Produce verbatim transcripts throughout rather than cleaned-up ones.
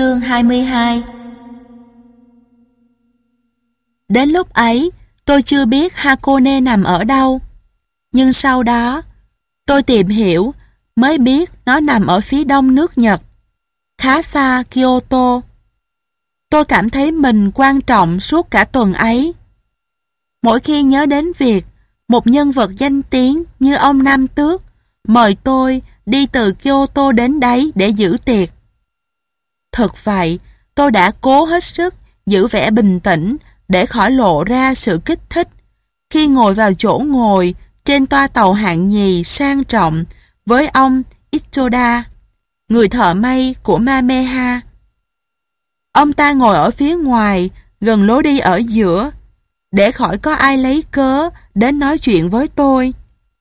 Chương hai mươi hai. Đến lúc ấy, tôi chưa biết Hakone nằm ở đâu. Nhưng sau đó, tôi tìm hiểu mới biết nó nằm ở phía đông nước Nhật, khá xa Kyoto. Tôi cảm thấy mình quan trọng suốt cả tuần ấy. Mỗi khi nhớ đến việc một nhân vật danh tiếng như ông Nam Tước mời tôi đi từ Kyoto đến đấy để giữ tiệc. Thật vậy, tôi đã cố hết sức giữ vẻ bình tĩnh để khỏi lộ ra sự kích thích khi ngồi vào chỗ ngồi trên toa tàu hạng nhì sang trọng với ông Ichoda, người thợ may của Mameha. Ông ta ngồi ở phía ngoài, gần lối đi ở giữa, để khỏi có ai lấy cớ đến nói chuyện với tôi.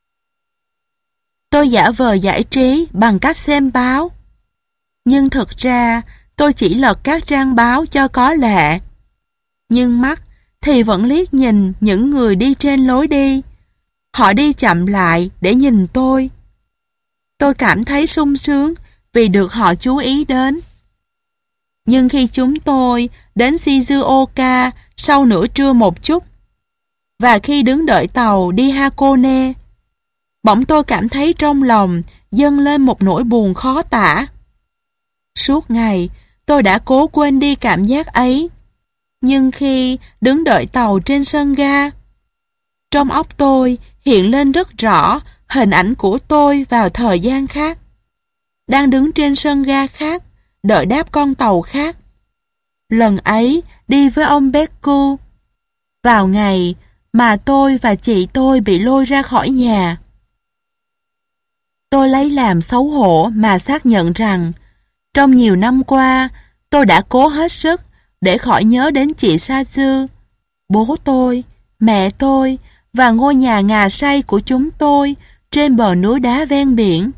Tôi giả vờ giải trí bằng cách xem báo. Nhưng thực ra, tôi chỉ lật các trang báo cho có lệ. Nhưng mắt thì vẫn liếc nhìn những người đi trên lối đi. Họ đi chậm lại để nhìn tôi. Tôi cảm thấy sung sướng vì được họ chú ý đến. Nhưng khi chúng tôi đến Shizuoka sau nửa trưa một chút, và khi đứng đợi tàu đi Hakone, bỗng tôi cảm thấy trong lòng dâng lên một nỗi buồn khó tả. Suốt ngày, tôi đã cố quên đi cảm giác ấy. Nhưng khi đứng đợi tàu trên sân ga, trong óc tôi hiện lên rất rõ hình ảnh của tôi vào thời gian khác. Đang đứng trên sân ga khác, đợi đáp con tàu khác. Lần ấy đi với ông Beku, vào ngày mà tôi và chị tôi bị lôi ra khỏi nhà. Tôi lấy làm xấu hổ mà xác nhận rằng trong nhiều năm qua tôi đã cố hết sức để khỏi nhớ đến chị Sazu, bố tôi, mẹ tôi và ngôi nhà ngà say của chúng tôi trên bờ núi đá ven biển.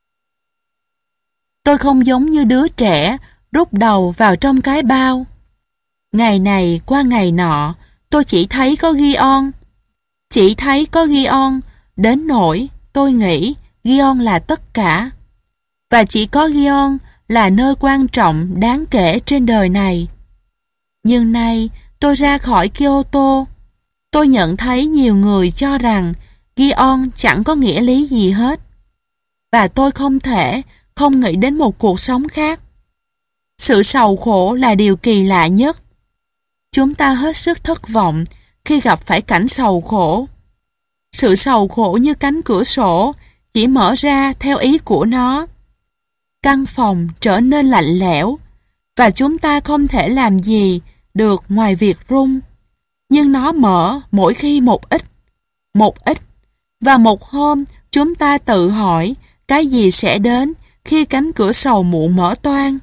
Tôi không giống như đứa trẻ rút đầu vào trong cái bao. Ngày này qua ngày nọ, tôi chỉ thấy có Gion. Chỉ thấy có Gion, đến nỗi tôi nghĩ Gion là tất cả. Và chỉ có Gion là nơi quan trọng đáng kể trên đời này. Nhưng nay tôi ra khỏi Kyoto, tôi nhận thấy nhiều người cho rằng Gion chẳng có nghĩa lý gì hết. Và tôi không thể không nghĩ đến một cuộc sống khác. Sự sầu khổ là điều kỳ lạ nhất. Chúng ta hết sức thất vọng khi gặp phải cảnh sầu khổ. Sự sầu khổ như cánh cửa sổ chỉ mở ra theo ý của nó. Căn phòng trở nên lạnh lẽo và chúng ta không thể làm gì được ngoài việc run. Nhưng nó mở mỗi khi một ít, một ít. Và một hôm chúng ta tự hỏi cái gì sẽ đến khi cánh cửa sầu muộn mở toang.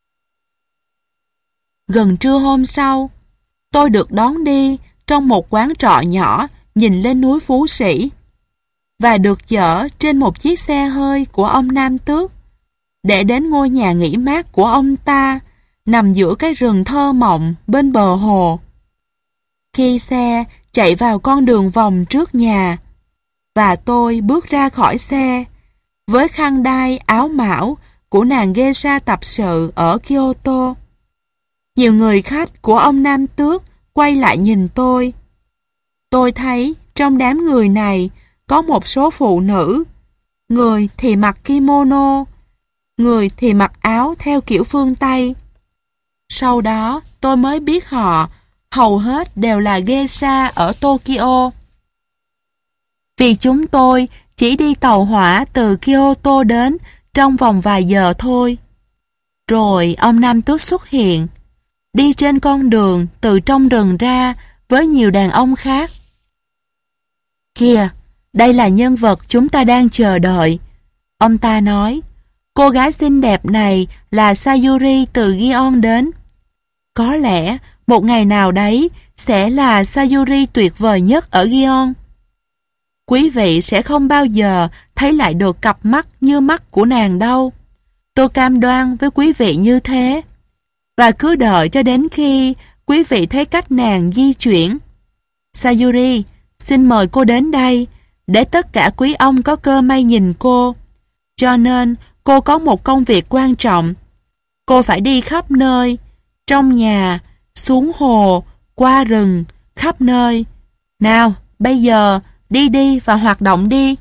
Gần trưa hôm sau, tôi được đón đi trong một quán trọ nhỏ nhìn lên núi Phú Sĩ và được chở trên một chiếc xe hơi của ông Nam Tước để đến ngôi nhà nghỉ mát của ông ta nằm giữa cái rừng thơ mộng bên bờ hồ. Khi xe chạy vào con đường vòng trước nhà và tôi bước ra khỏi xe với khăn đai áo mão của nàng geisha tập sự ở Kyoto, nhiều người khách của ông Nam Tước quay lại nhìn tôi. Tôi thấy trong đám người này có một số phụ nữ, người thì mặc kimono, người thì mặc áo theo kiểu phương Tây. Sau đó tôi mới biết họ hầu hết đều là geisha ở Tokyo. Vì chúng tôi chỉ đi tàu hỏa từ Kyoto đến trong vòng vài giờ thôi. Rồi ông Nam Tước xuất hiện, đi trên con đường từ trong rừng ra với nhiều đàn ông khác. Kìa, đây là nhân vật chúng ta đang chờ đợi. Ông ta nói, cô gái xinh đẹp này là Sayuri từ Gion đến. Có lẽ một ngày nào đấy sẽ là Sayuri tuyệt vời nhất ở Gion. Quý vị sẽ không bao giờ thấy lại được cặp mắt như mắt của nàng đâu. Tôi cam đoan với quý vị như thế. Và cứ đợi cho đến khi quý vị thấy cách nàng di chuyển. Sayuri, xin mời cô đến đây, để tất cả quý ông có cơ may nhìn cô. Cho nên cô có một công việc quan trọng. Cô phải đi khắp nơi, trong nhà, xuống hồ, qua rừng, khắp nơi. Nào, bây giờ, đi đi và hoạt động đi.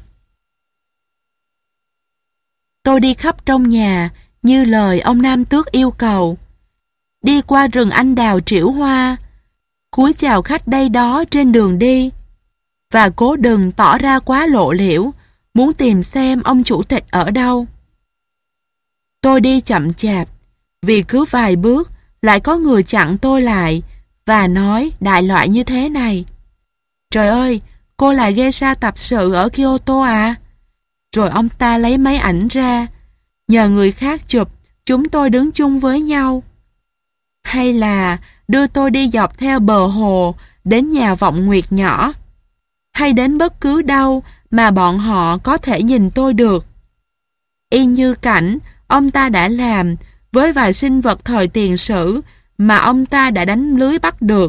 Tôi đi khắp trong nhà, như lời ông Nam Tước yêu cầu. Đi qua rừng anh đào trĩu hoa, cúi chào khách đây đó trên đường đi. Và cố đừng tỏ ra quá lộ liễu, muốn tìm xem ông chủ tịch ở đâu. Tôi đi chậm chạp, vì cứ vài bước lại có người chặn tôi lại và nói đại loại như thế này. Trời ơi, cô là geisha tập sự ở Kyoto à? Rồi ông ta lấy máy ảnh ra, nhờ người khác chụp, chúng tôi đứng chung với nhau. Hay là đưa tôi đi dọc theo bờ hồ đến nhà vọng nguyệt nhỏ, hay đến bất cứ đâu mà bọn họ có thể nhìn tôi được. Y như cảnh ông ta đã làm với vài sinh vật thời tiền sử mà ông ta đã đánh lưới bắt được.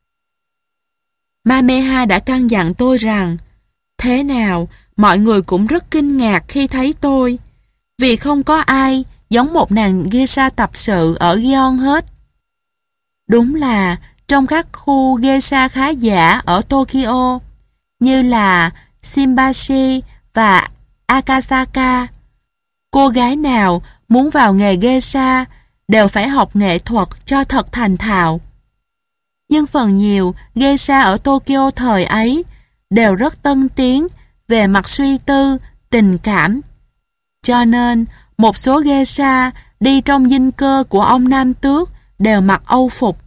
Mameha đã căn dặn tôi rằng thế nào mọi người cũng rất kinh ngạc khi thấy tôi, vì không có ai giống một nàng geisha tập sự ở Gion hết. Đúng là trong các khu geisha khá giả ở Tokyo, như là Shimbashi và Akasaka, cô gái nào muốn vào nghề geisha đều phải học nghệ thuật cho thật thành thạo. Nhưng phần nhiều geisha ở Tokyo thời ấy đều rất tân tiến về mặt suy tư, tình cảm. Cho nên một số geisha đi trong dinh cơ của ông Nam Tước đều mặc âu phục.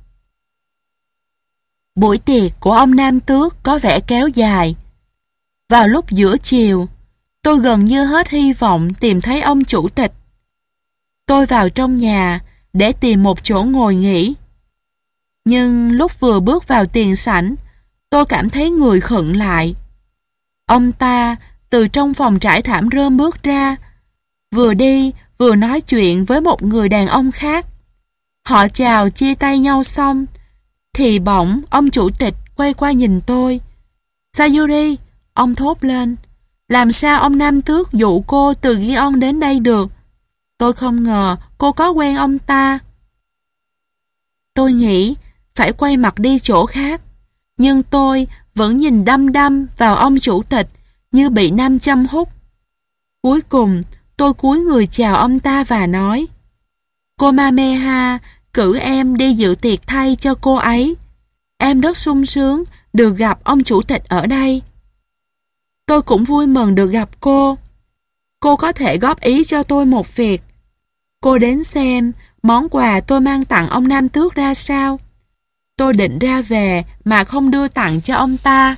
Buổi tiệc của ông Nam Tước có vẻ kéo dài. Vào lúc giữa chiều, tôi gần như hết hy vọng tìm thấy ông chủ tịch. Tôi vào trong nhà để tìm một chỗ ngồi nghỉ. Nhưng lúc vừa bước vào tiền sảnh, tôi cảm thấy người khựng lại. Ông ta từ trong phòng trải thảm rơm bước ra, vừa đi vừa nói chuyện với một người đàn ông khác. Họ chào chia tay nhau xong, thì bỗng ông chủ tịch quay qua nhìn tôi. Sayuri, ông thốt lên, làm sao ông Nam Tước dụ cô từ Gion đến đây được? Tôi không ngờ cô có quen ông ta. Tôi nghĩ phải quay mặt đi chỗ khác, nhưng tôi vẫn nhìn đăm đăm vào ông chủ tịch như bị nam châm hút. Cuối cùng tôi cúi người chào ông ta và nói, cô Mameha cử em đi dự tiệc thay cho cô ấy. Em rất sung sướng được gặp ông chủ tịch ở đây. Tôi cũng vui mừng được gặp cô. Cô có thể góp ý cho tôi một việc. Cô đến xem món quà tôi mang tặng ông Nam Tước ra sao. Tôi định ra về mà không đưa tặng cho ông ta.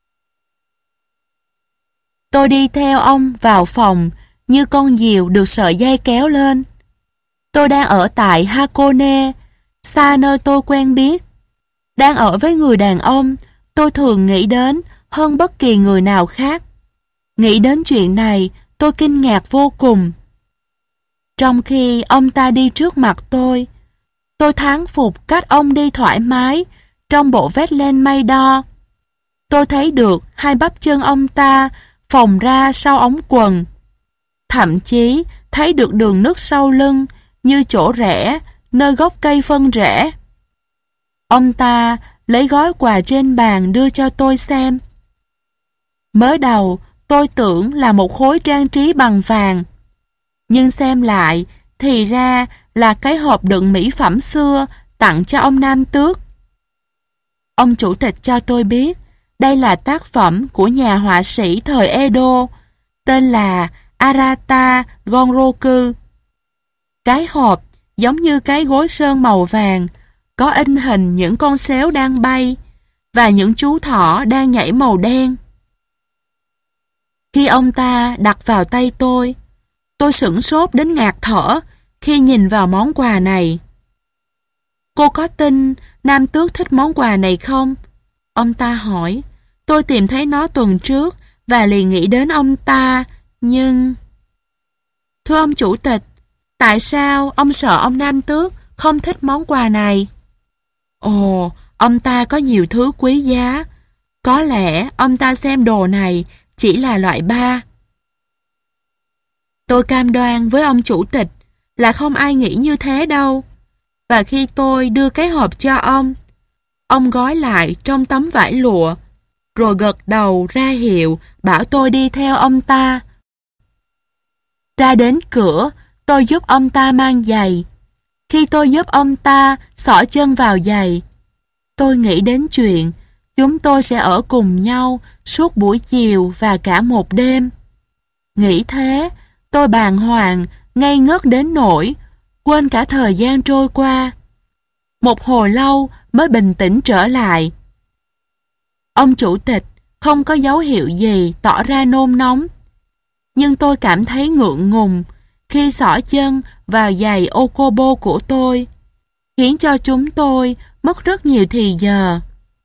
Tôi đi theo ông vào phòng như con diều được sợi dây kéo lên. Tôi đang ở tại Hakone, xa nơi tôi quen biết. Đang ở với người đàn ông tôi thường nghĩ đến hơn bất kỳ người nào khác. Nghĩ đến chuyện này, tôi kinh ngạc vô cùng. Trong khi ông ta đi trước mặt tôi, tôi thán phục cách ông đi thoải mái trong bộ vest len may đo. Tôi thấy được hai bắp chân ông ta phồng ra sau ống quần. Thậm chí thấy được đường nứt sau lưng như chỗ rẽ nơi gốc cây phân rẽ. Ông ta lấy gói quà trên bàn đưa cho tôi xem. Mới đầu tôi tưởng là một khối trang trí bằng vàng, nhưng xem lại thì ra là cái hộp đựng mỹ phẩm xưa tặng cho ông Nam Tước. Ông chủ tịch cho tôi biết đây là tác phẩm của nhà họa sĩ thời Edo, tên là Arata Gonroku. Cái hộp giống như cái gối sơn màu vàng, có in hình những con sếu đang bay và những chú thỏ đang nhảy màu đen. Khi ông ta đặt vào tay tôi, tôi sửng sốt đến ngạt thở khi nhìn vào món quà này. Cô có tin Nam Tước thích món quà này không? Ông ta hỏi. Tôi tìm thấy nó tuần trước và liền nghĩ đến ông ta, nhưng... Thưa ông chủ tịch, tại sao ông sợ ông Nam Tước không thích món quà này? Ồ, ông ta có nhiều thứ quý giá. Có lẽ ông ta xem đồ này chỉ là loại ba. Tôi cam đoan với ông chủ tịch là không ai nghĩ như thế đâu. Và khi tôi đưa cái hộp cho ông, ông gói lại trong tấm vải lụa, rồi gật đầu ra hiệu bảo tôi đi theo ông ta. Ra đến cửa, tôi giúp ông ta mang giày. Khi tôi giúp ông ta xỏ chân vào giày, tôi nghĩ đến chuyện chúng tôi sẽ ở cùng nhau suốt buổi chiều và cả một đêm. Nghĩ thế, tôi bàng hoàng, ngây ngất đến nỗi quên cả thời gian trôi qua. Một hồi lâu mới bình tĩnh trở lại. Ông chủ tịch không có dấu hiệu gì tỏ ra nôn nóng, nhưng tôi cảm thấy ngượng ngùng khi xỏ chân vào giày Okobo của tôi, khiến cho chúng tôi mất rất nhiều thì giờ.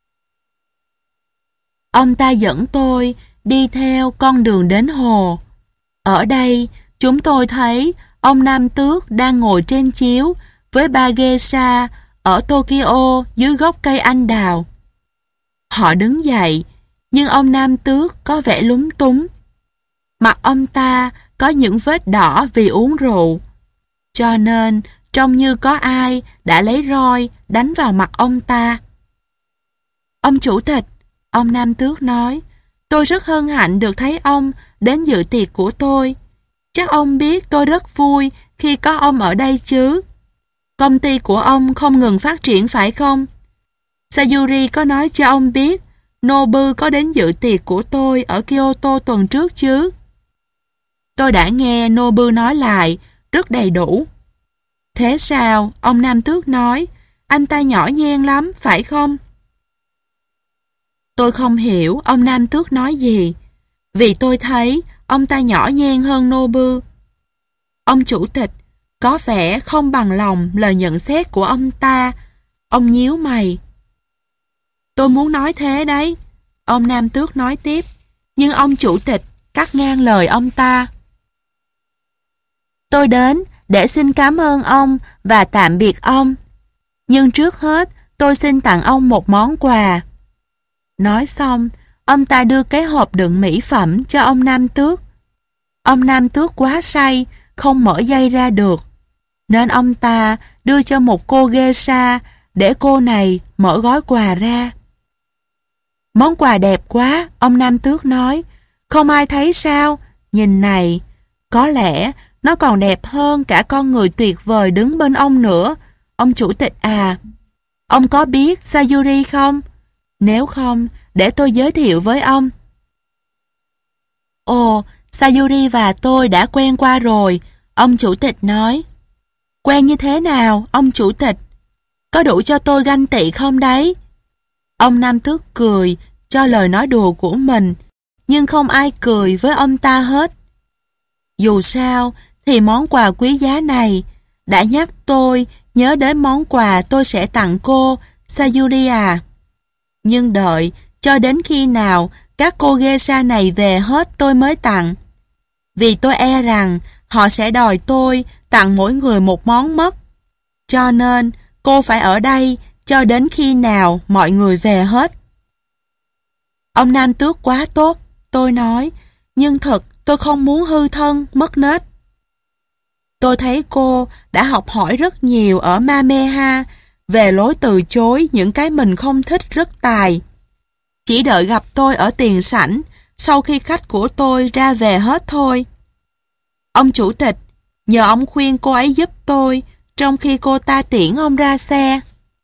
Ông ta dẫn tôi đi theo con đường đến hồ. Ở đây, chúng tôi thấy ông Nam Tước đang ngồi trên chiếu với ba geisha ở Tokyo dưới gốc cây anh đào. Họ đứng dậy, nhưng ông Nam Tước có vẻ lúng túng. Mặt ông ta có những vết đỏ vì uống rượu, cho nên trông như có ai đã lấy roi đánh vào mặt ông ta. Ông chủ tịch, ông Nam Tước nói, tôi rất hân hạnh được thấy ông đến dự tiệc của tôi. Chắc ông biết tôi rất vui khi có ông ở đây chứ. Công ty của ông không ngừng phát triển phải không? Sayuri có nói cho ông biết Nobu có đến dự tiệc của tôi ở Kyoto tuần trước chứ? Tôi đã nghe Nobu nói lại rất đầy đủ. Thế sao? Ông Nam Tước nói, anh ta nhỏ nhen lắm, phải không? Tôi không hiểu ông Nam Tước nói gì, vì tôi thấy ông ta nhỏ nhen hơn Nobu. Ông chủ tịch có vẻ không bằng lòng lời nhận xét của ông ta. Ông nhíu mày. Tôi muốn nói thế đấy, ông Nam Tước nói tiếp, nhưng ông chủ tịch cắt ngang lời ông ta. Tôi đến để xin cảm ơn ông và tạm biệt ông. Nhưng trước hết, tôi xin tặng ông một món quà. Nói xong, ông ta đưa cái hộp đựng mỹ phẩm cho ông Nam Tước. Ông Nam Tước quá say, không mở dây ra được, nên ông ta đưa cho một cô geisha để cô này mở gói quà ra. Món quà đẹp quá, ông Nam Tước nói. Không ai thấy sao? Nhìn này, có lẽ nó còn đẹp hơn cả con người tuyệt vời đứng bên ông nữa. Ông chủ tịch à, ông có biết Sayuri không? Nếu không, để tôi giới thiệu với ông. Ồ, Sayuri và tôi đã quen qua rồi, ông chủ tịch nói. Quen như thế nào, ông chủ tịch? Có đủ cho tôi ganh tị không đấy? Ông Nam Tước cười cho lời nói đùa của mình, nhưng không ai cười với ông ta hết. Dù sao thì món quà quý giá này đã nhắc tôi nhớ đến món quà tôi sẽ tặng cô, Sayuri à. Nhưng đợi cho đến khi nào các cô geisha này về hết tôi mới tặng. Vì tôi e rằng họ sẽ đòi tôi tặng mỗi người một món mất. Cho nên cô phải ở đây cho đến khi nào mọi người về hết. Ông Nam Tước quá tốt, tôi nói, nhưng thật tôi không muốn hư thân, mất nết. Tôi thấy cô đã học hỏi rất nhiều ở Mameha về lối từ chối những cái mình không thích rất tài. Chỉ đợi gặp tôi ở tiền sảnh sau khi khách của tôi ra về hết thôi. Ông chủ tịch, nhờ ông khuyên cô ấy giúp tôi trong khi cô ta tiễn ông ra xe.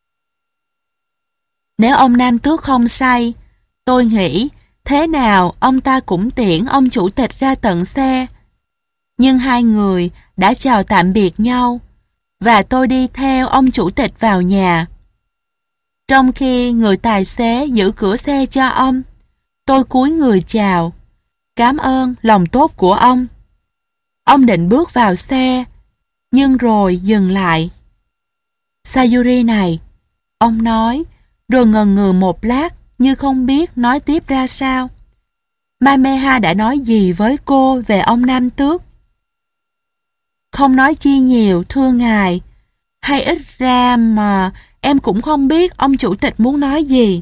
Nếu ông Nam Tước không say, tôi nghĩ thế nào ông ta cũng tiễn ông chủ tịch ra tận xe. Nhưng hai người đã chào tạm biệt nhau, và tôi đi theo ông chủ tịch vào nhà. Trong khi người tài xế giữ cửa xe cho ông, tôi cúi người chào. Cảm ơn lòng tốt của ông. Ông định bước vào xe, nhưng rồi dừng lại. Sayuri này, ông nói, rồi ngần ngừ một lát như không biết nói tiếp ra sao. Mameha đã nói gì với cô về ông Nam Tước? Không nói chi nhiều, thưa ngài. Hay ít ra mà em cũng không biết ông chủ tịch muốn nói gì.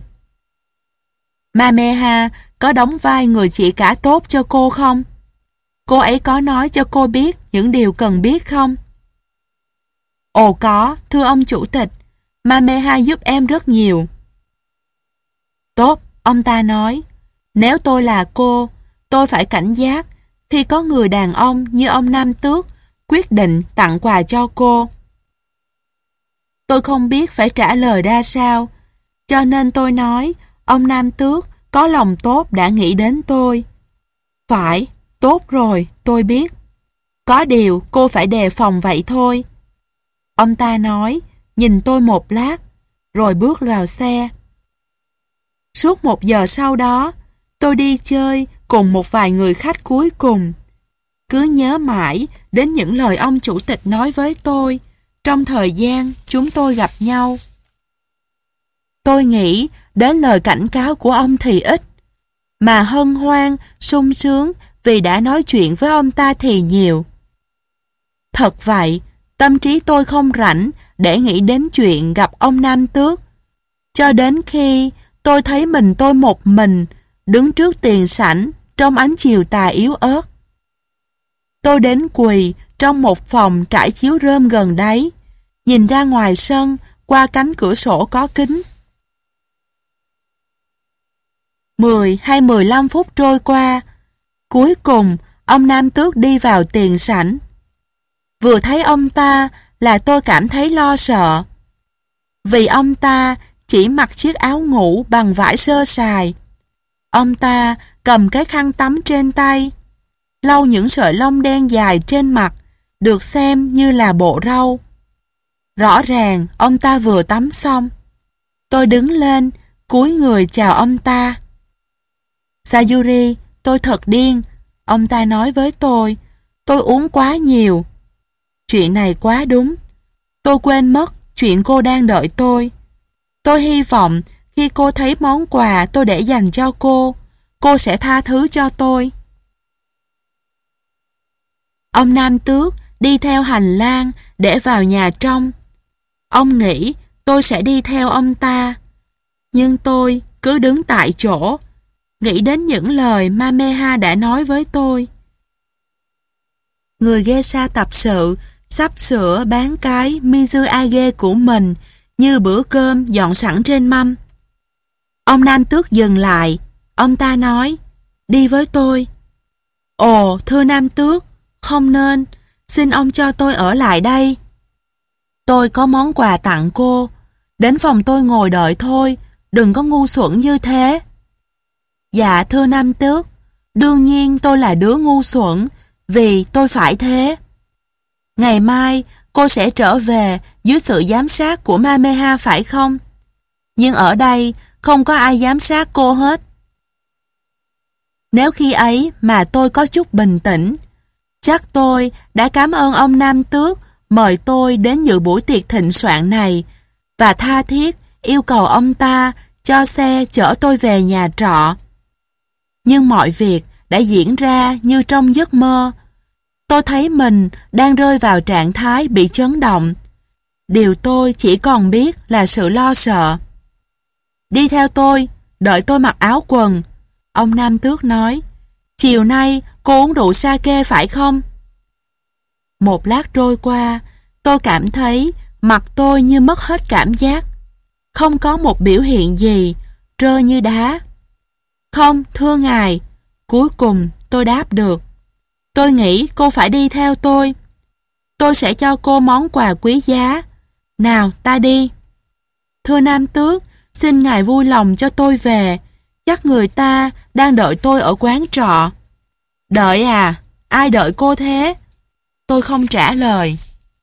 Mameha có đóng vai người chị cả tốt cho cô không? Cô ấy có nói cho cô biết những điều cần biết không? Ồ có, thưa ông chủ tịch, Mameha giúp em rất nhiều. Tốt, ông ta nói, nếu tôi là cô, tôi phải cảnh giác khi có người đàn ông như ông Nam Tước quyết định tặng quà cho cô. Tôi không biết phải trả lời ra sao, cho nên tôi nói ông Nam Tước có lòng tốt đã nghĩ đến tôi. Phải, tốt rồi, tôi biết. Có điều cô phải đề phòng vậy thôi. Ông ta nói, nhìn tôi một lát, rồi bước vào xe. Suốt một giờ sau đó, tôi đi chơi cùng một vài người khách cuối cùng. Cứ nhớ mãi đến những lời ông chủ tịch nói với tôi trong thời gian chúng tôi gặp nhau. Tôi nghĩ đến lời cảnh cáo của ông thì ít, mà hân hoan, sung sướng vì đã nói chuyện với ông ta thì nhiều. Thật vậy, tâm trí tôi không rảnh để nghĩ đến chuyện gặp ông Nam Tước, cho đến khi tôi thấy mình tôi một mình đứng trước tiền sảnh trong ánh chiều tà yếu ớt. Tôi đến quỳ trong một phòng trải chiếu rơm gần đấy, nhìn ra ngoài sân qua cánh cửa sổ có kính. Mười hay mười lăm phút trôi qua, cuối cùng ông Nam Tước đi vào tiền sảnh. Vừa thấy ông ta là tôi cảm thấy lo sợ, vì ông ta chỉ mặc chiếc áo ngủ bằng vải sơ sài. Ông ta cầm cái khăn tắm trên tay, lau những sợi lông đen dài trên mặt, được xem như là bộ râu. Rõ ràng ông ta vừa tắm xong. Tôi đứng lên, cúi người chào ông ta. Sayuri, tôi thật điên, ông ta nói với tôi. Tôi uống quá nhiều. Chuyện này quá đúng. Tôi quên mất chuyện cô đang đợi tôi. Tôi hy vọng khi cô thấy món quà tôi để dành cho cô, cô sẽ tha thứ cho tôi. Ông Nam Tước đi theo hành lang để vào nhà trong. Ông nghĩ tôi sẽ đi theo ông ta, nhưng tôi cứ đứng tại chỗ, nghĩ đến những lời Mameha đã nói với tôi. Người geisha tập sự sắp sửa bán cái Mizuage của mình như bữa cơm dọn sẵn trên mâm. Ông Nam Tước dừng lại. Ông ta nói, đi với tôi. Ồ, thưa Nam Tước, không nên, xin ông cho tôi ở lại đây. Tôi có món quà tặng cô, đến phòng tôi ngồi đợi thôi, đừng có ngu xuẩn như thế. Dạ thưa Nam Tước, đương nhiên tôi là đứa ngu xuẩn, vì tôi phải thế. Ngày mai cô sẽ trở về dưới sự giám sát của Mameha phải không? Nhưng ở đây không có ai giám sát cô hết. Nếu khi ấy mà tôi có chút bình tĩnh, chắc tôi đã cảm ơn ông Nam Tước mời tôi đến dự buổi tiệc thịnh soạn này và tha thiết yêu cầu ông ta cho xe chở tôi về nhà trọ. Nhưng mọi việc đã diễn ra như trong giấc mơ. Tôi thấy mình đang rơi vào trạng thái bị chấn động. Điều tôi chỉ còn biết là sự lo sợ. Đi theo tôi, đợi tôi mặc áo quần. Ông Nam Tước nói, chiều nay cô uống rượu sake phải không? Một lát trôi qua, tôi cảm thấy mặt tôi như mất hết cảm giác. Không có một biểu hiện gì, trơ như đá. Không, thưa ngài. Cuối cùng tôi đáp được. Tôi nghĩ cô phải đi theo tôi. Tôi sẽ cho cô món quà quý giá. Nào, ta đi. Thưa Nam Tước, xin ngài vui lòng cho tôi về. Chắc người ta đang đợi tôi ở quán trọ. Đợi à? Ai đợi cô thế? Tôi không trả lời.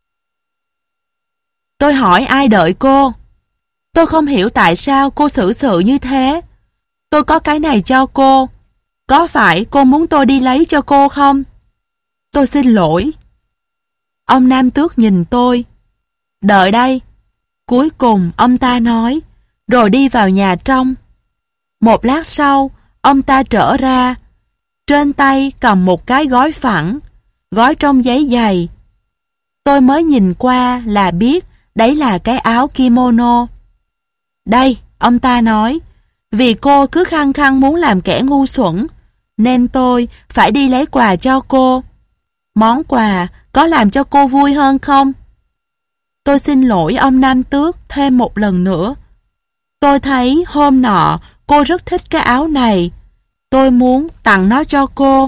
Tôi hỏi ai đợi cô? Tôi không hiểu tại sao cô xử sự như thế. Tôi có cái này cho cô. Có phải cô muốn tôi đi lấy cho cô không? Tôi xin lỗi. Ông Nam Tước nhìn tôi. Đợi đây. Cuối cùng ông ta nói, rồi đi vào nhà trong. Một lát sau, ông ta trở ra. Trên tay cầm một cái gói phẳng, gói trong giấy dày. Tôi mới nhìn qua là biết đấy là cái áo kimono. Đây, ông ta nói, vì cô cứ khăng khăng muốn làm kẻ ngu xuẩn, nên tôi phải đi lấy quà cho cô. Món quà có làm cho cô vui hơn không? Tôi xin lỗi ông Nam Tước thêm một lần nữa. Tôi thấy hôm nọ cô rất thích cái áo này. Tôi muốn tặng nó cho cô.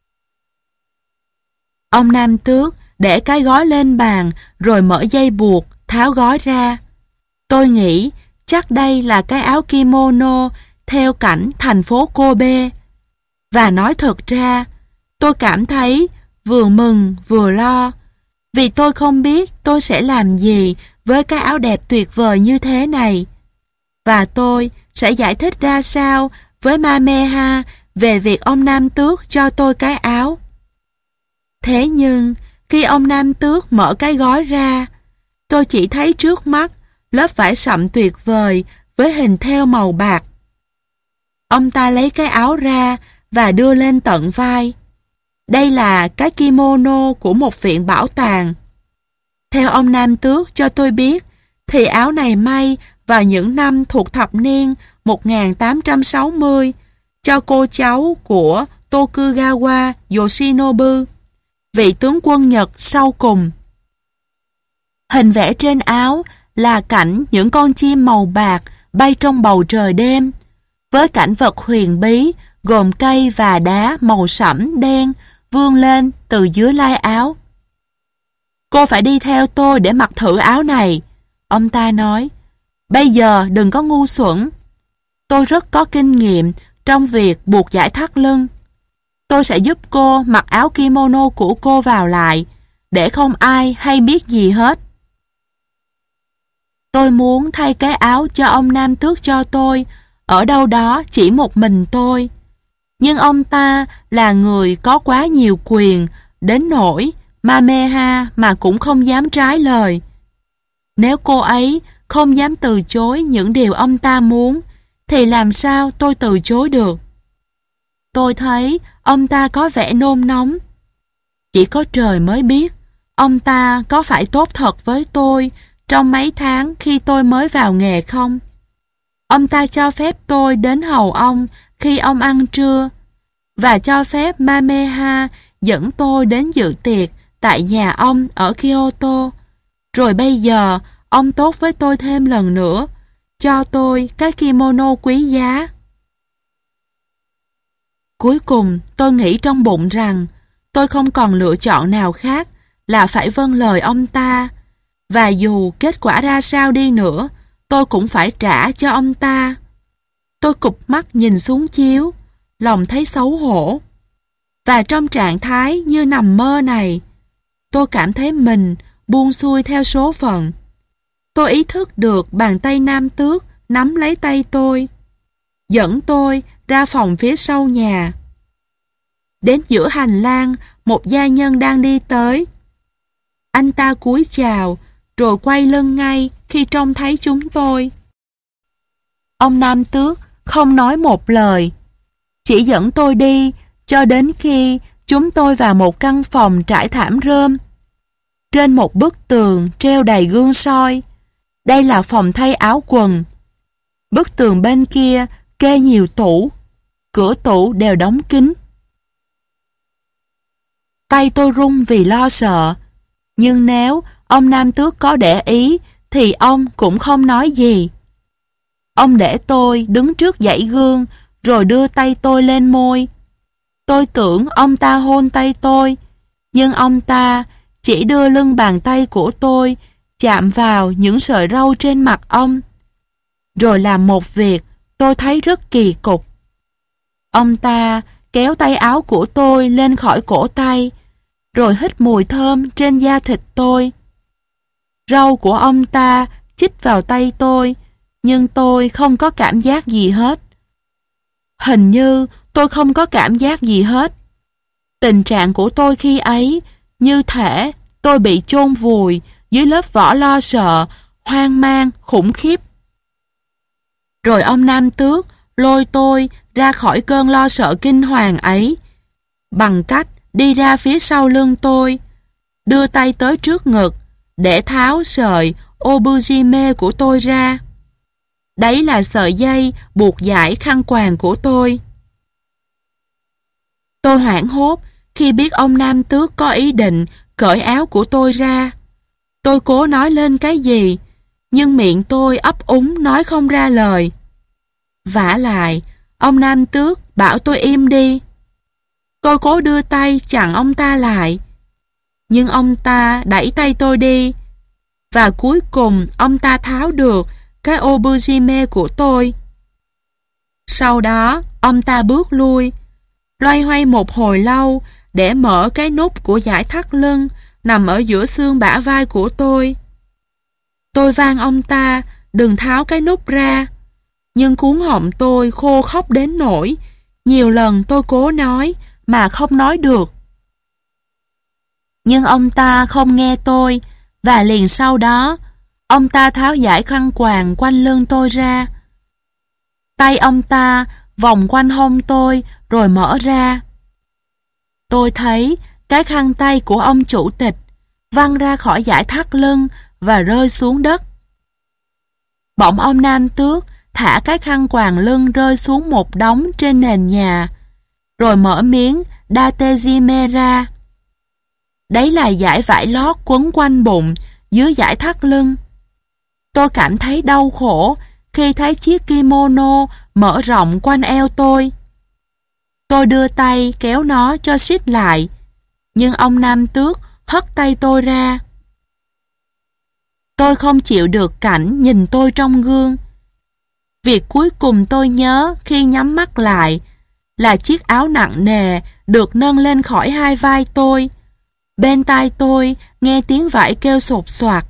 Ông Nam Tước để cái gói lên bàn rồi mở dây buộc, tháo gói ra. Tôi nghĩ chắc đây là cái áo kimono theo cảnh thành phố Kobe. Và nói thật ra, tôi cảm thấy vừa mừng vừa lo, vì tôi không biết tôi sẽ làm gì với cái áo đẹp tuyệt vời như thế này. Và tôi sẽ giải thích ra sao với Mameha về việc ông Nam Tước cho tôi cái áo. Thế nhưng, khi ông Nam Tước mở cái gói ra, tôi chỉ thấy trước mắt lớp vải sậm tuyệt vời với hình thêu màu bạc. Ông ta lấy cái áo ra và đưa lên tận vai. Đây là cái kimono của một viện bảo tàng. Theo ông Nam Tước cho tôi biết, thì áo này may vào những năm thuộc thập niên một nghìn tám trăm sáu mươi cho cô cháu của Tokugawa Yoshinobu, vị tướng quân Nhật sau cùng. Hình vẽ trên áo là cảnh những con chim màu bạc bay trong bầu trời đêm, với cảnh vật huyền bí gồm cây và đá màu sẫm đen vươn lên từ dưới lai áo. Cô phải đi theo tôi để mặc thử áo này, ông ta nói. Bây giờ đừng có ngu xuẩn. Tôi rất có kinh nghiệm trong việc buộc dải thắt lưng. Tôi sẽ giúp cô mặc áo kimono của cô vào lại, để không ai hay biết gì hết. Tôi muốn thay cái áo cho ông Nam Tước cho tôi, ở đâu đó chỉ một mình tôi. Nhưng ông ta là người có quá nhiều quyền, đến nỗi Mameha mà cũng không dám trái lời. Nếu cô ấy không dám từ chối những điều ông ta muốn, thì làm sao tôi từ chối được? Tôi thấy ông ta có vẻ nôn nóng. Chỉ có trời mới biết, ông ta có phải tốt thật với tôi trong mấy tháng khi tôi mới vào nghề không? Ông ta cho phép tôi đến hầu ông khi ông ăn trưa, và cho phép Mameha dẫn tôi đến dự tiệc tại nhà ông ở Kyoto. Rồi bây giờ, ông tốt với tôi thêm lần nữa, cho tôi cái kimono quý giá. Cuối cùng, tôi nghĩ trong bụng rằng tôi không còn lựa chọn nào khác là phải vâng lời ông ta. Và dù kết quả ra sao đi nữa, tôi cũng phải trả cho ông ta. Tôi cụp mắt nhìn xuống chiếu, lòng thấy xấu hổ. Và trong trạng thái như nằm mơ này, tôi cảm thấy mình buông xuôi theo số phận. Tôi ý thức được bàn tay Nam Tước nắm lấy tay tôi, dẫn tôi ra phòng phía sau nhà. Đến giữa hành lang, một gia nhân đang đi tới. Anh ta cúi chào, rồi quay lưng ngay khi trông thấy chúng tôi. Ông Nam Tước không nói một lời, chỉ dẫn tôi đi cho đến khi chúng tôi vào một căn phòng trải thảm rơm. Trên một bức tường treo đầy gương soi. Đây là phòng thay áo quần. Bức tường bên kia kê nhiều tủ, cửa tủ đều đóng kín. Tay tôi run vì lo sợ, nhưng nếu ông Nam Tước có để ý thì ông cũng không nói gì. Ông để tôi đứng trước dãy gương rồi đưa tay tôi lên môi. Tôi tưởng ông ta hôn tay tôi, nhưng ông ta chỉ đưa lưng bàn tay của tôi chạm vào những sợi râu trên mặt ông, rồi làm một việc tôi thấy rất kỳ cục. Ông ta kéo tay áo của tôi lên khỏi cổ tay, rồi hít mùi thơm trên da thịt tôi. Râu của ông ta chích vào tay tôi, nhưng tôi không có cảm giác gì hết. Hình như tôi không có cảm giác gì hết. Tình trạng của tôi khi ấy như thể tôi bị chôn vùi dưới lớp vỏ lo sợ, hoang mang, khủng khiếp. Rồi ông Nam Tước lôi tôi ra khỏi cơn lo sợ kinh hoàng ấy, bằng cách đi ra phía sau lưng tôi, đưa tay tới trước ngực để tháo sợi obujime của tôi ra. Đấy là sợi dây buộc dải khăn quàng của tôi. Tôi hoảng hốt khi biết ông Nam Tước có ý định cởi áo của tôi ra. Tôi cố nói lên cái gì, nhưng miệng tôi ấp úng nói không ra lời. Vả lại, ông Nam Tước bảo tôi im đi. Tôi cố đưa tay chặn ông ta lại, nhưng ông ta đẩy tay tôi đi, và cuối cùng ông ta tháo được cái aubergine của tôi. Sau đó, ông ta bước lui, loay hoay một hồi lâu để mở cái nút của dải thắt lưng nằm ở giữa xương bả vai của tôi. Tôi van ông ta đừng tháo cái nút ra, nhưng cuống họng tôi khô khóc đến nỗi nhiều lần tôi cố nói mà không nói được. Nhưng ông ta không nghe tôi, và liền sau đó, ông ta tháo dải khăn quàng quanh lưng tôi ra. Tay ông ta vòng quanh hông tôi rồi mở ra. Tôi thấy cái khăn tay của ông chủ tịch văng ra khỏi dải thắt lưng và rơi xuống đất. Bỗng ông Nam Tước thả cái khăn quàng lưng rơi xuống một đống trên nền nhà, rồi mở miếng datejime ra. Đấy là dải vải lót quấn quanh bụng dưới dải thắt lưng. Tôi cảm thấy đau khổ khi thấy chiếc kimono mở rộng quanh eo tôi. Tôi đưa tay kéo nó cho xít lại, nhưng ông Nam Tước hất tay tôi ra. Tôi không chịu được cảnh nhìn tôi trong gương. Việc cuối cùng tôi nhớ khi nhắm mắt lại là chiếc áo nặng nề được nâng lên khỏi hai vai tôi. Bên tai tôi nghe tiếng vải kêu sột soạt.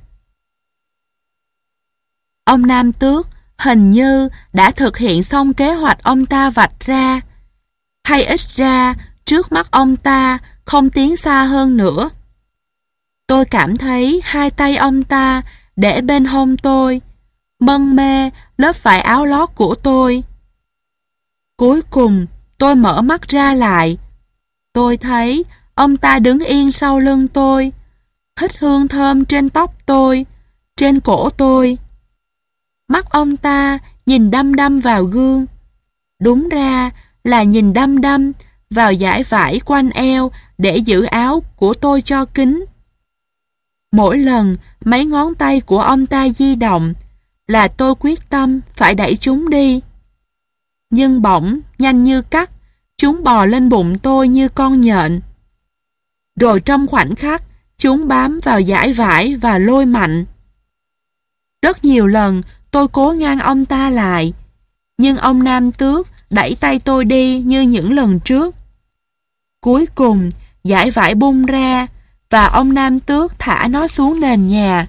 Ông Nam Tước hình như đã thực hiện xong kế hoạch ông ta vạch ra, hay ít ra trước mắt ông ta không tiến xa hơn nữa. Tôi cảm thấy hai tay ông ta để bên hông tôi, mân mê lớp vải áo lót của tôi. Cuối cùng tôi mở mắt ra lại. Tôi thấy ông ta đứng yên sau lưng tôi, hít hương thơm trên tóc tôi, trên cổ tôi. Mắt ông ta nhìn đăm đăm vào gương. Đúng ra là nhìn đăm đăm vào dải vải quanh eo để giữ áo của tôi cho kín. Mỗi lần mấy ngón tay của ông ta di động là tôi quyết tâm phải đẩy chúng đi. Nhưng bỗng, nhanh như cắt, chúng bò lên bụng tôi như con nhện. Rồi trong khoảnh khắc, chúng bám vào dải vải và lôi mạnh. Rất nhiều lần tôi cố ngăn ông ta lại, nhưng ông Nam Tước đẩy tay tôi đi như những lần trước. Cuối cùng, dải vải bung ra và ông Nam Tước thả nó xuống nền nhà.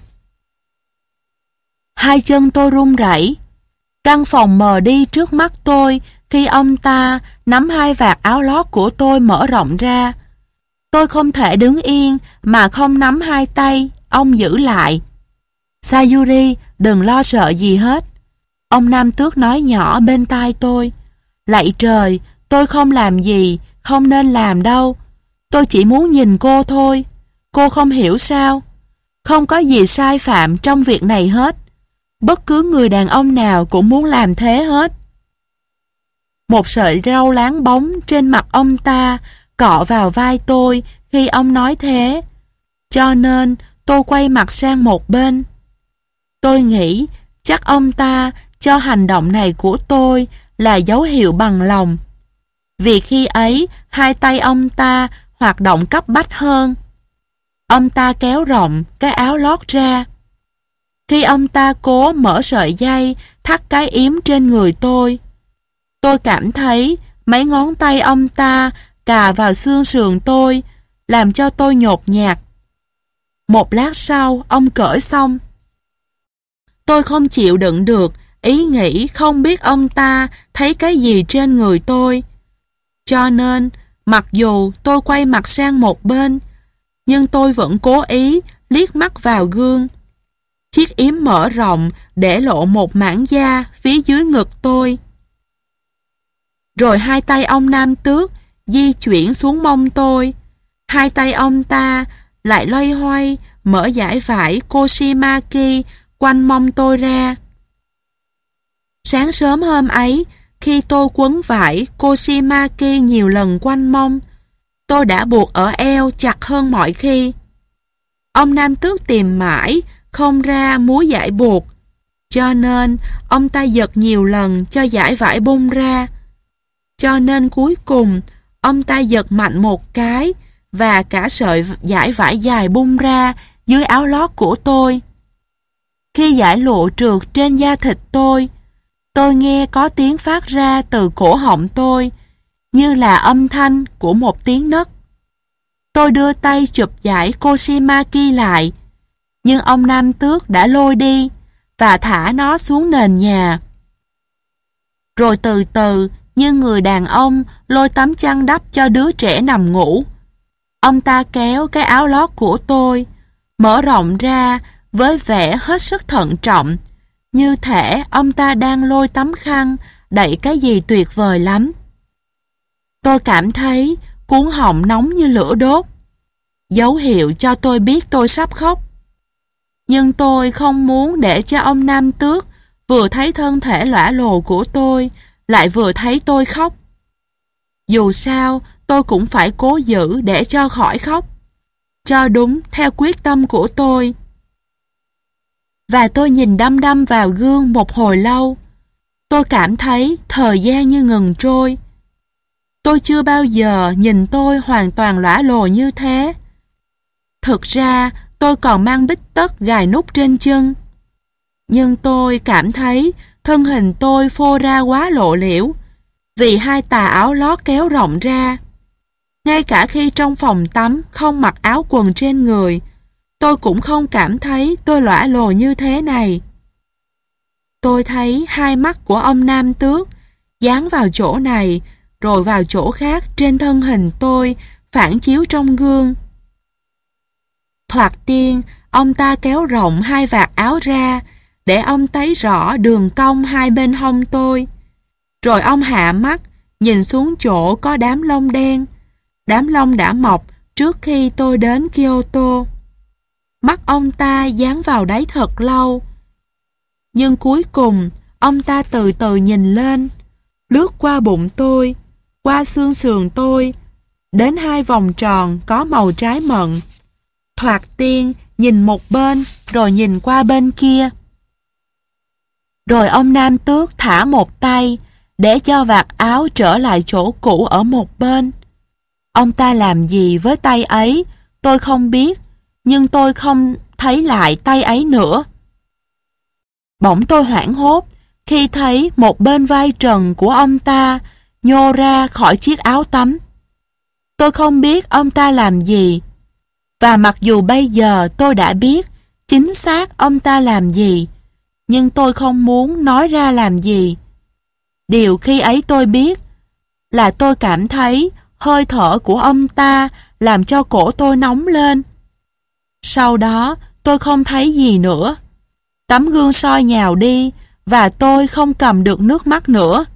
Hai chân tôi run rẩy. Căn phòng mờ đi trước mắt tôi khi ông ta nắm hai vạt áo lót của tôi mở rộng ra. Tôi không thể đứng yên mà không nắm hai tay, ông giữ lại. Sayuri, đừng lo sợ gì hết. Ông Nam Tước nói nhỏ bên tai tôi. Lạy trời, tôi không làm gì, không nên làm đâu. Tôi chỉ muốn nhìn cô thôi. Cô không hiểu sao? Không có gì sai phạm trong việc này hết. Bất cứ người đàn ông nào cũng muốn làm thế hết. Một sợi râu láng bóng trên mặt ông ta cọ vào vai tôi khi ông nói thế, cho nên tôi quay mặt sang một bên. Tôi nghĩ chắc ông ta cho hành động này của tôi là dấu hiệu bằng lòng, vì khi ấy hai tay ông ta hoạt động cấp bách hơn. Ông ta kéo rộng cái áo lót ra. Khi ông ta cố mở sợi dây thắt cái yếm trên người tôi, tôi cảm thấy mấy ngón tay ông ta cà vào xương sườn tôi, làm cho tôi nhột nhạt. Một lát sau, ông cởi xong. Tôi không chịu đựng được ý nghĩ không biết ông ta thấy cái gì trên người tôi. Cho nên, mặc dù tôi quay mặt sang một bên, nhưng tôi vẫn cố ý liếc mắt vào gương. Chiếc yếm mở rộng để lộ một mảng da phía dưới ngực tôi. Rồi hai tay ông Nam Tước di chuyển xuống mông tôi. Hai tay ông ta lại loay hoay mở dải vải Koshimaki quanh mông tôi ra. Sáng sớm hôm ấy, khi tôi quấn vải Koshimaki nhiều lần quanh mông, tôi đã buộc ở eo chặt hơn mọi khi. Ông Nam Tước tìm mãi, không ra múa giải buộc. Cho nên, ông ta giật nhiều lần cho giải vải bung ra. Cho nên cuối cùng, ông ta giật mạnh một cái, và cả sợi giải vải dài bung ra dưới áo lót của tôi. Khi giải lụa trượt trên da thịt tôi, tôi nghe có tiếng phát ra từ cổ họng tôi, như là âm thanh của một tiếng nấc. Tôi đưa tay chụp giải Koshimaki lại, nhưng ông Nam Tước đã lôi đi và thả nó xuống nền nhà. Rồi từ từ, như người đàn ông lôi tấm chăn đắp cho đứa trẻ nằm ngủ, ông ta kéo cái áo lót của tôi, mở rộng ra với vẻ hết sức thận trọng, như thể ông ta đang lôi tấm khăn đậy cái gì tuyệt vời lắm. Tôi cảm thấy cuống họng nóng như lửa đốt, dấu hiệu cho tôi biết tôi sắp khóc. Nhưng tôi không muốn để cho ông Nam Tước vừa thấy thân thể lõa lồ của tôi, lại vừa thấy tôi khóc. Dù sao, tôi cũng phải cố giữ để cho khỏi khóc, cho đúng theo quyết tâm của tôi. Và tôi nhìn đăm đăm vào gương một hồi lâu. Tôi cảm thấy thời gian như ngừng trôi. Tôi chưa bao giờ nhìn tôi hoàn toàn lõa lồ như thế. Thực ra, tôi còn mang bít tất gài nút trên chân. Nhưng tôi cảm thấy thân hình tôi phô ra quá lộ liễu, vì hai tà áo lót kéo rộng ra. Ngay cả khi trong phòng tắm không mặc áo quần trên người, tôi cũng không cảm thấy tôi lõa lồ như thế này. Tôi thấy hai mắt của ông Nam Tước dán vào chỗ này, rồi vào chỗ khác trên thân hình tôi, phản chiếu trong gương. Thoạt tiên, ông ta kéo rộng hai vạt áo ra, để ông thấy rõ đường cong hai bên hông tôi. Rồi ông hạ mắt, nhìn xuống chỗ có đám lông đen. Đám lông đã mọc trước khi tôi đến Kyoto. Mắt ông ta dán vào đấy thật lâu. Nhưng cuối cùng, ông ta từ từ nhìn lên, lướt qua bụng tôi, qua xương sườn tôi, đến hai vòng tròn có màu trái mận. Thoạt tiên nhìn một bên, rồi nhìn qua bên kia. Rồi ông Nam Tước thả một tay, để cho vạt áo trở lại chỗ cũ ở một bên. Ông ta làm gì với tay ấy, tôi không biết, nhưng tôi không thấy lại tay ấy nữa. Bỗng tôi hoảng hốt, khi thấy một bên vai trần của ông ta nhô ra khỏi chiếc áo tắm. Tôi không biết ông ta làm gì, và mặc dù bây giờ tôi đã biết chính xác ông ta làm gì, nhưng tôi không muốn nói ra làm gì. Điều khi ấy tôi biết là tôi cảm thấy hơi thở của ông ta làm cho cổ tôi nóng lên. Sau đó tôi không thấy gì nữa. Tấm gương soi nhào đi và tôi không cầm được nước mắt nữa.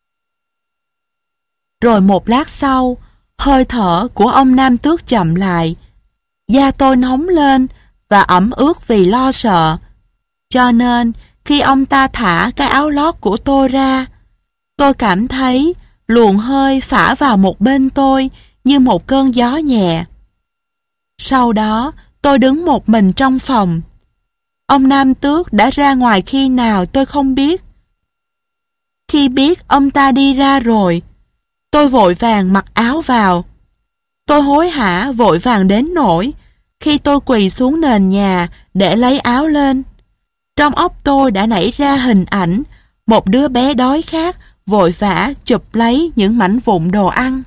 Rồi một lát sau, hơi thở của ông Nam Tước chậm lại. Da tôi nóng lên và ẩm ướt vì lo sợ. Cho nên khi ông ta thả cái áo lót của tôi ra, tôi cảm thấy luồng hơi phả vào một bên tôi như một cơn gió nhẹ. Sau đó tôi đứng một mình trong phòng. Ông Nam Tước đã ra ngoài khi nào tôi không biết. Khi biết ông ta đi ra rồi, tôi vội vàng mặc áo vào. Tôi hối hả vội vàng đến nỗi khi tôi quỳ xuống nền nhà để lấy áo lên, trong óc tôi đã nảy ra hình ảnh một đứa bé đói khát vội vã chụp lấy những mảnh vụn đồ ăn.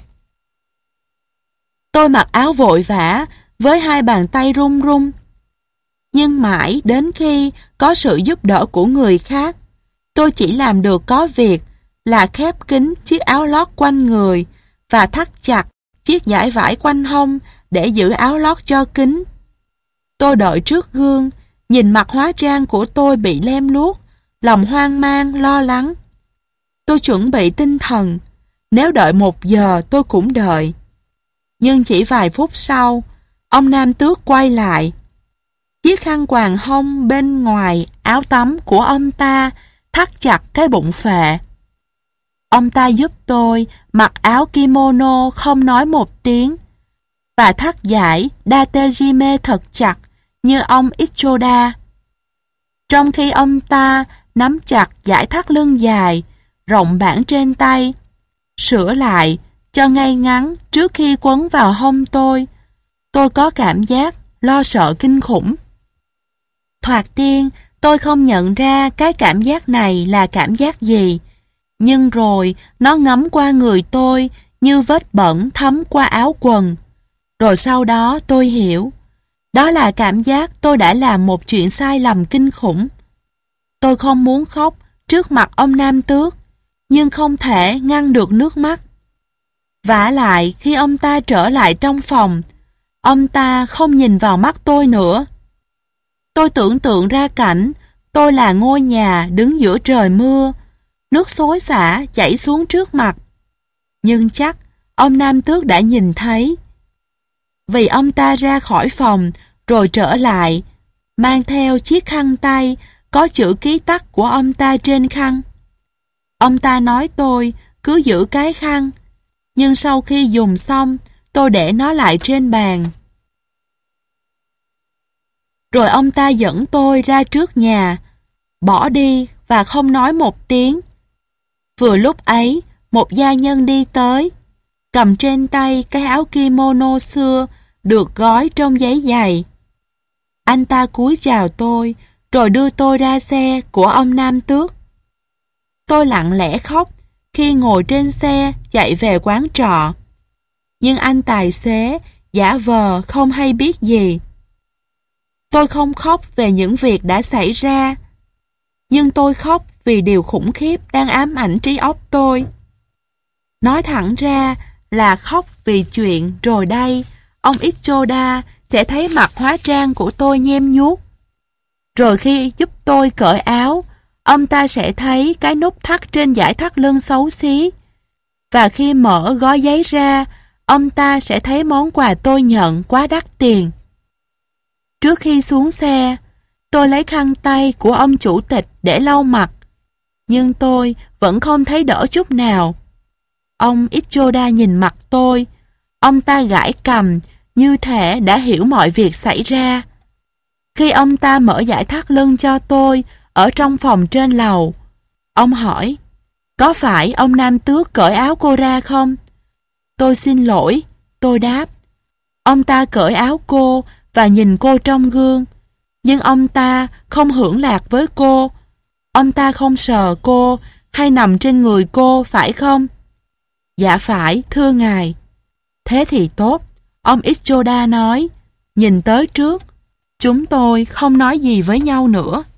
Tôi mặc áo vội vã với hai bàn tay run run. Nhưng mãi đến khi có sự giúp đỡ của người khác, tôi chỉ làm được có việc là khép kín chiếc áo lót quanh người và thắt chặt chiếc dải vải quanh hông để giữ áo lót cho kín. Tôi đợi trước gương, nhìn mặt hóa trang của tôi bị lem luốc, lòng hoang mang, lo lắng. Tôi chuẩn bị tinh thần, nếu đợi một giờ tôi cũng đợi. Nhưng chỉ vài phút sau, ông Nam Tước quay lại. Chiếc khăn quàng hông bên ngoài áo tắm của ông ta thắt chặt cái bụng phệ. Ông ta giúp tôi mặc áo kimono không nói một tiếng và thắt dải datejime thật chặt như ông Ichoda. Trong khi ông ta nắm chặt dải thắt lưng dài, rộng bản trên tay, sửa lại cho ngay ngắn trước khi quấn vào hông tôi, tôi có cảm giác lo sợ kinh khủng. Thoạt tiên, tôi không nhận ra cái cảm giác này là cảm giác gì, nhưng rồi nó ngấm qua người tôi như vết bẩn thấm qua áo quần. Rồi sau đó tôi hiểu, đó là cảm giác tôi đã làm một chuyện sai lầm kinh khủng. Tôi không muốn khóc trước mặt ông Nam Tước, nhưng không thể ngăn được nước mắt. Vả lại khi ông ta trở lại trong phòng, ông ta không nhìn vào mắt tôi nữa. Tôi tưởng tượng ra cảnh tôi là ngôi nhà đứng giữa trời mưa, nước xối xả chảy xuống trước mặt. Nhưng chắc ông Nam Tước đã nhìn thấy, vì ông ta ra khỏi phòng rồi trở lại, mang theo chiếc khăn tay có chữ ký tắt của ông ta trên khăn. Ông ta nói tôi cứ giữ cái khăn, nhưng sau khi dùng xong, tôi để nó lại trên bàn. Rồi ông ta dẫn tôi ra trước nhà, bỏ đi và không nói một tiếng. Vừa lúc ấy, một gia nhân đi tới, cầm trên tay cái áo kimono xưa được gói trong giấy dày. Anh ta cúi chào tôi, rồi đưa tôi ra xe của ông Nam Tước. Tôi lặng lẽ khóc khi ngồi trên xe chạy về quán trọ. Nhưng anh tài xế giả vờ không hay biết gì. Tôi không khóc về những việc đã xảy ra, nhưng tôi khóc vì điều khủng khiếp đang ám ảnh trí óc tôi. Nói thẳng ra là khóc vì chuyện rồi đây, ông Ichoda sẽ thấy mặt hóa trang của tôi nhem nhuốc. Rồi khi giúp tôi cởi áo, ông ta sẽ thấy cái nút thắt trên dải thắt lưng xấu xí. Và khi mở gói giấy ra, ông ta sẽ thấy món quà tôi nhận quá đắt tiền. Trước khi xuống xe, tôi lấy khăn tay của ông chủ tịch để lau mặt, nhưng tôi vẫn không thấy đỡ chút nào. Ông Ichoda nhìn mặt tôi, ông ta gãi cằm như thể đã hiểu mọi việc xảy ra. Khi ông ta mở dải thắt lưng cho tôi ở trong phòng trên lầu, ông hỏi, có phải ông Nam Tước cởi áo cô ra không? Tôi xin lỗi, tôi đáp. Ông ta cởi áo cô và nhìn cô trong gương, nhưng ông ta không hưởng lạc với cô. Ông ta không sờ cô hay nằm trên người cô, phải không? Dạ phải, thưa ngài. Thế thì tốt, ông Ichoda nói, nhìn tới trước. Chúng tôi không nói gì với nhau nữa.